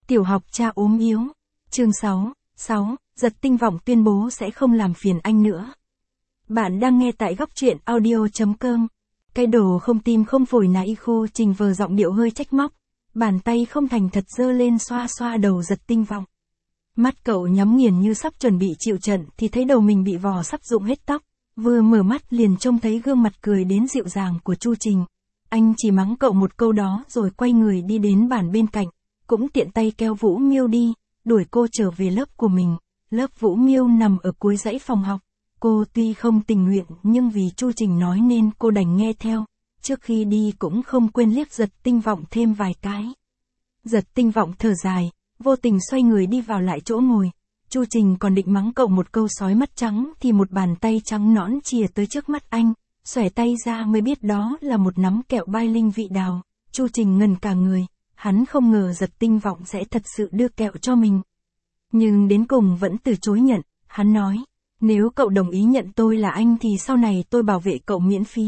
Tiểu học cha ốm yếu. Chương 6, Giật Tinh Vọng tuyên bố sẽ không làm phiền anh nữa. Bạn đang nghe tại góc truyện audio.com. Cái đồ không tim không phổi nãy Khu Trình vờ giọng điệu hơi trách móc. Bàn tay không thành thật giơ lên xoa xoa đầu Giật Tinh Vọng. Mắt cậu nhắm nghiền như sắp chuẩn bị chịu trận thì thấy đầu mình bị vò sắp rụng hết tóc. Vừa mở mắt liền trông thấy gương mặt cười đến dịu dàng của Chu Trình. Anh chỉ mắng cậu một câu đó rồi quay người đi đến bàn bên cạnh. Cũng tiện tay kéo Vũ Miêu đi, đuổi cô trở về lớp của mình. Lớp Vũ Miêu nằm ở cuối dãy phòng học. Cô tuy không tình nguyện nhưng vì Chu Trình nói nên cô đành nghe theo. Trước khi đi cũng không quên liếc Giật Tinh Vọng thêm vài cái. Giật Tinh Vọng thở dài, vô tình xoay người đi vào lại chỗ ngồi. Chu Trình còn định mắng cậu một câu sói mắt trắng thì một bàn tay trắng nõn chìa tới trước mắt anh. Xòe tay ra mới biết đó là một nắm kẹo bai linh vị đào. Chu Trình ngần cả người. Hắn không ngờ Giật Tinh Vọng sẽ thật sự đưa kẹo cho mình. Nhưng đến cùng vẫn từ chối nhận, hắn nói, nếu cậu đồng ý nhận tôi là anh thì sau này tôi bảo vệ cậu miễn phí.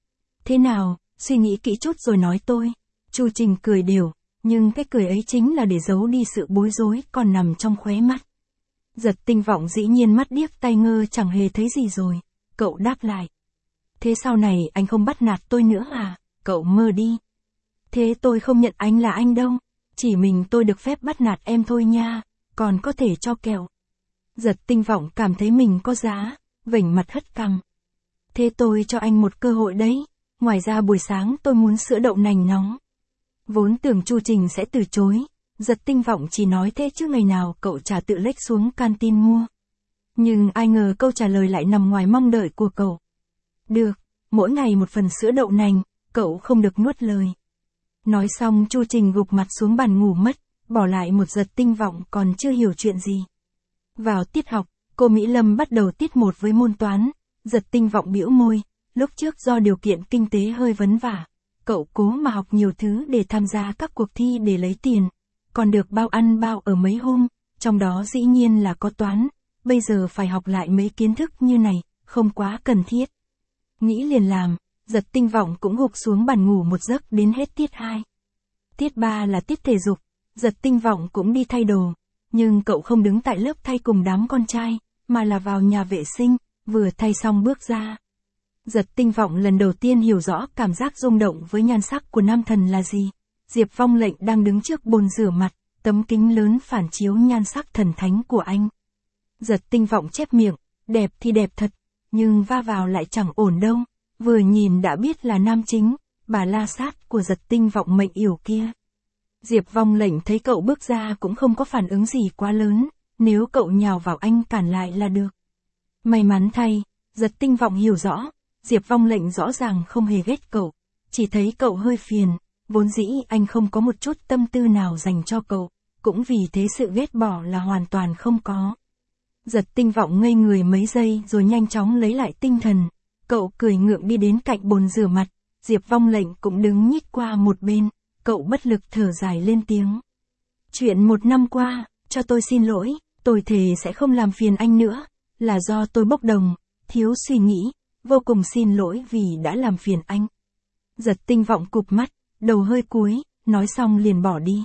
Thế nào, suy nghĩ kỹ chút rồi nói tôi. Chu Trình cười đều, nhưng cái cười ấy chính là để giấu đi sự bối rối còn nằm trong khóe mắt. Giật Tinh Vọng dĩ nhiên mắt điếc tai ngơ chẳng hề thấy gì rồi. Cậu đáp lại. Thế sau này anh không bắt nạt tôi nữa à? Cậu mơ đi. Thế tôi không nhận anh là anh đâu. Chỉ mình tôi được phép bắt nạt em thôi nha. Còn có thể cho kẹo. Giật Tinh Vọng cảm thấy mình có giá. Vểnh mặt hất cằm. Thế tôi cho anh một cơ hội đấy. Ngoài ra buổi sáng tôi muốn sữa đậu nành nóng. Vốn tưởng Chu Trình sẽ từ chối. Giật Tinh Vọng chỉ nói thế chứ ngày nào cậu chả tự lếch xuống canteen mua. Nhưng ai ngờ câu trả lời lại nằm ngoài mong đợi của cậu. Được, mỗi ngày một phần sữa đậu nành, cậu không được nuốt lời. Nói xong Chu Trình gục mặt xuống bàn ngủ mất, bỏ lại một Giật Tinh Vọng còn chưa hiểu chuyện gì. Vào tiết học, cô Mỹ Lâm bắt đầu tiết 1 với môn toán. Giật Tinh Vọng bĩu môi, lúc trước do điều kiện kinh tế hơi vất vả. Cậu cố mà học nhiều thứ để tham gia các cuộc thi để lấy tiền. Còn được bao ăn bao ở mấy hôm, trong đó dĩ nhiên là có toán. Bây giờ phải học lại mấy kiến thức như này, không quá cần thiết. Nghĩ liền làm, Giật Tinh Vọng cũng gục xuống bàn ngủ một giấc đến hết tiết 2. Tiết 3 là tiết thể dục, Giật Tinh Vọng cũng đi thay đồ. Nhưng cậu không đứng tại lớp thay cùng đám con trai, mà là vào nhà vệ sinh, vừa thay xong bước ra. Giật Tinh Vọng lần đầu tiên hiểu rõ cảm giác rung động với nhan sắc của nam thần là gì. Diệp Vong Lệnh đang đứng trước bồn rửa mặt, tấm kính lớn phản chiếu nhan sắc thần thánh của anh. Giật Tinh Vọng chép miệng, đẹp thì đẹp thật, nhưng va vào lại chẳng ổn đâu. Vừa nhìn đã biết là nam chính, bà la sát của Giật Tinh Vọng mệnh yểu kia. Diệp Vong Lệnh thấy cậu bước ra cũng không có phản ứng gì quá lớn, nếu cậu nhào vào anh cản lại là được. May mắn thay, Giật Tinh Vọng hiểu rõ, Diệp Vong Lệnh rõ ràng không hề ghét cậu, chỉ thấy cậu hơi phiền, vốn dĩ anh không có một chút tâm tư nào dành cho cậu, cũng vì thế sự ghét bỏ là hoàn toàn không có. Giật Tinh Vọng ngây người mấy giây rồi nhanh chóng lấy lại tinh thần, cậu cười ngượng đi đến cạnh bồn rửa mặt, Diệp Vong Lệnh cũng đứng nhích qua một bên, cậu bất lực thở dài lên tiếng. Chuyện 1 năm qua, cho tôi xin lỗi, tôi thề sẽ không làm phiền anh nữa, là do tôi bốc đồng, thiếu suy nghĩ, vô cùng xin lỗi vì đã làm phiền anh. Giật Tinh Vọng cụp mắt, đầu hơi cúi, nói xong liền bỏ đi.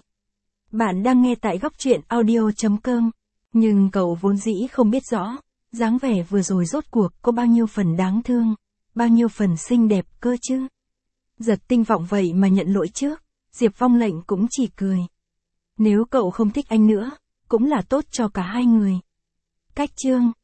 Bạn đang nghe tại góc truyện audio.com, nhưng cậu vốn dĩ không biết rõ, dáng vẻ vừa rồi rốt cuộc có bao nhiêu phần đáng thương, bao nhiêu phần xinh đẹp cơ chứ. Giật Tinh Vọng vậy mà nhận lỗi trước, Diệp Vong Lệnh cũng chỉ cười. Nếu cậu không thích anh nữa, cũng là tốt cho cả hai người. Cách chương